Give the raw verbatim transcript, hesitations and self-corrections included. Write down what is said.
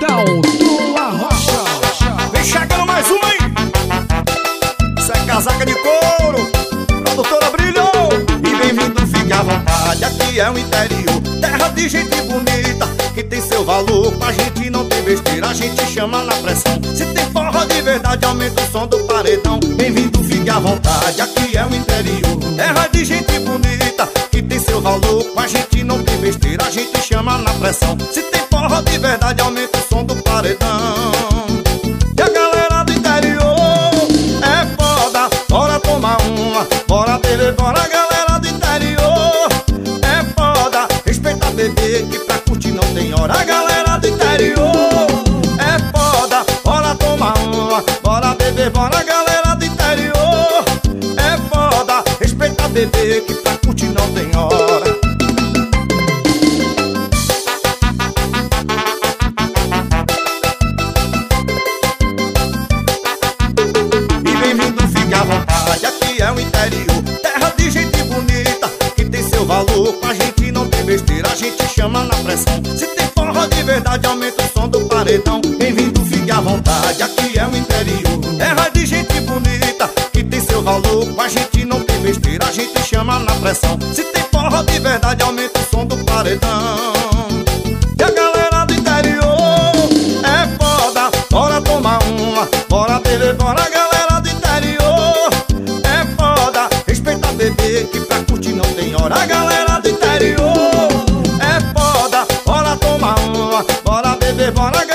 Arnaldo Arrocha. Vem chegando mais um, hein? Isso é casaca de couro. Produtora brilhou. E bem-vindo, fique à vontade. Aqui é o interior, terra de gente bonita, que tem seu valor. Com a gente não tem besteira, a gente chama na pressão. Se tem forró de verdade, aumenta o som do paredão. Bem-vindo, fique à vontade. Aqui é o interior, terra de gente bonita, que tem seu valor. Com a gente não tem besteira, a gente chama na pressão. Se tem forró de verdade, aumenta o som do paredão. E a galera do interior é foda, bora tomar uma, bora beber, bora. Galera do interior é foda, respeita bebê, que pra curtir não tem hora. A galera do interior é foda, bora tomar uma, bora beber, bora. Galera do interior é foda, respeita bebê, que pra curtir não tem hora. Aqui é o interior, terra de gente bonita, que tem seu valor. Com a gente não tem besteira, a gente chama na pressão. Se tem forró de verdade, aumenta o som do paredão. Bem-vindo, fique à vontade. Aqui é o interior, terra de gente bonita, que tem seu valor. Com a gente não tem besteira, a gente chama na pressão. Se tem forró de verdade, aumenta o som do paredão. E a galera do interior é foda, bora tomar uma, bora beber, bora. Galera do interior é foda, respeita bebê, que pra curtir não tem hora. A galera do interior é foda, bora tomar uma, bora beber, bora.